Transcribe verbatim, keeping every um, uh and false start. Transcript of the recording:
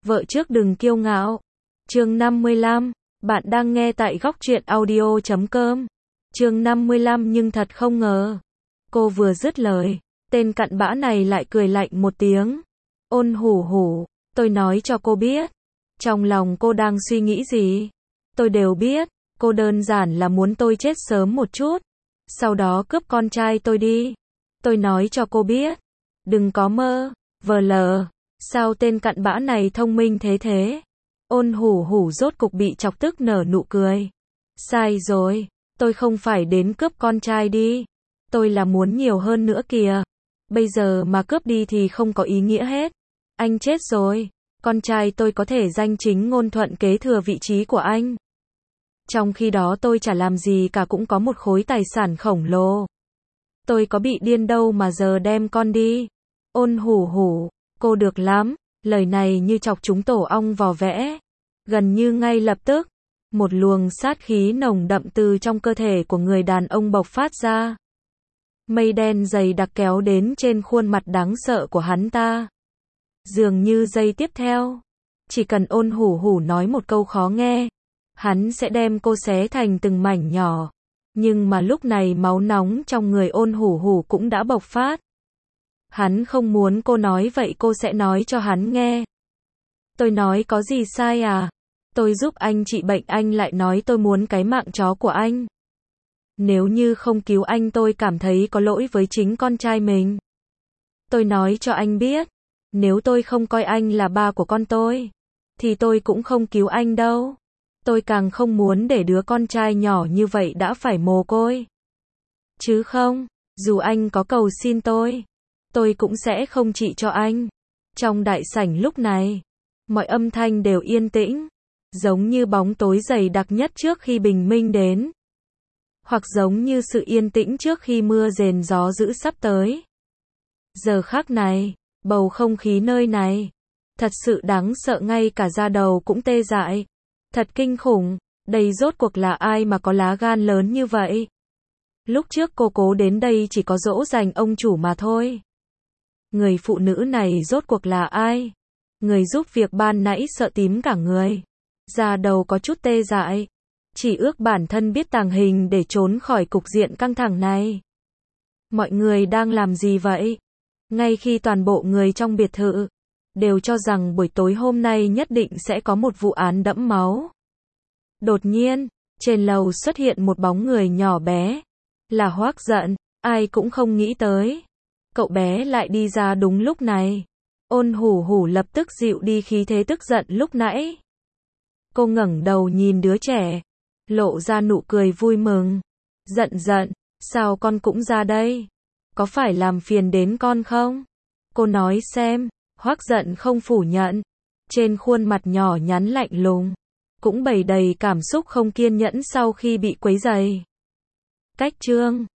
Vợ trước đừng kiêu ngạo. Chương năm mươi lăm, bạn đang nghe tại góc truyện audio chấm com. Chương năm mươi lăm nhưng thật không ngờ. Cô vừa dứt lời, tên cặn bã này lại cười lạnh một tiếng. Ôn hủ hủ, tôi nói cho cô biết. Trong lòng cô đang suy nghĩ gì? Tôi đều biết, cô đơn giản là muốn tôi chết sớm một chút. Sau đó cướp con trai tôi đi. Tôi nói cho cô biết. Đừng có mơ, vờ lờ. Sao tên cặn bã này thông minh thế thế? Ôn hủ hủ rốt cục bị chọc tức nở nụ cười. Sai rồi, tôi không phải đến cướp con trai đi. Tôi là muốn nhiều hơn nữa kìa. Bây giờ mà cướp đi thì không có ý nghĩa hết. Anh chết rồi, con trai tôi có thể danh chính ngôn thuận kế thừa vị trí của anh. Trong khi đó tôi chả làm gì cả cũng có một khối tài sản khổng lồ. Tôi có bị điên đâu mà giờ đem con đi. Ôn hủ hủ, cô được lắm. Lời này như chọc trúng tổ ong vò vẽ. Gần như ngay lập tức, một luồng sát khí nồng đậm từ trong cơ thể của người đàn ông bộc phát ra. Mây đen dày đặc kéo đến trên khuôn mặt đáng sợ của hắn ta. Dường như giây tiếp theo, chỉ cần ôn hủ hủ nói một câu khó nghe, hắn sẽ đem cô xé thành từng mảnh nhỏ. Nhưng mà lúc này máu nóng trong người ôn hủ hủ cũng đã bộc phát. Hắn không muốn cô nói vậy cô sẽ nói cho hắn nghe. Tôi nói có gì sai à? Tôi giúp anh trị bệnh anh lại nói tôi muốn cái mạng chó của anh. Nếu như không cứu anh tôi cảm thấy có lỗi với chính con trai mình. Tôi nói cho anh biết, nếu tôi không coi anh là ba của con tôi, thì tôi cũng không cứu anh đâu. Tôi càng không muốn để đứa con trai nhỏ như vậy đã phải mồ côi. Chứ không, dù anh có cầu xin tôi, tôi cũng sẽ không trị cho anh. Trong đại sảnh lúc này, mọi âm thanh đều yên tĩnh, giống như bóng tối dày đặc nhất trước khi bình minh đến. Hoặc giống như sự yên tĩnh trước khi mưa rền gió dữ sắp tới. Giờ khắc này, bầu không khí nơi này, thật sự đáng sợ ngay cả da đầu cũng tê dại. Thật kinh khủng, đây rốt cuộc là ai mà có lá gan lớn như vậy? Lúc trước cô cố đến đây chỉ có dỗ dành ông chủ mà thôi. Người phụ nữ này rốt cuộc là ai? Người giúp việc ban nãy sợ tím cả người. Da đầu có chút tê dại. Chỉ ước bản thân biết tàng hình để trốn khỏi cục diện căng thẳng này. Mọi người đang làm gì vậy? Ngay khi toàn bộ người trong biệt thự đều cho rằng buổi tối hôm nay nhất định sẽ có một vụ án đẫm máu. Đột nhiên, trên lầu xuất hiện một bóng người nhỏ bé. Là Hoắc Giận, ai cũng không nghĩ tới. Cậu bé lại đi ra đúng lúc này. Ôn hủ hủ lập tức dịu đi khí thế tức giận lúc nãy. Cô ngẩng đầu nhìn đứa trẻ, lộ ra nụ cười vui mừng. Giận giận, sao con cũng ra đây? Có phải làm phiền đến con không? Cô nói xem. Hoắc Giận không phủ nhận. Trên khuôn mặt nhỏ nhắn lạnh lùng, cũng bày đầy cảm xúc không kiên nhẫn sau khi bị quấy rầy. Cách chương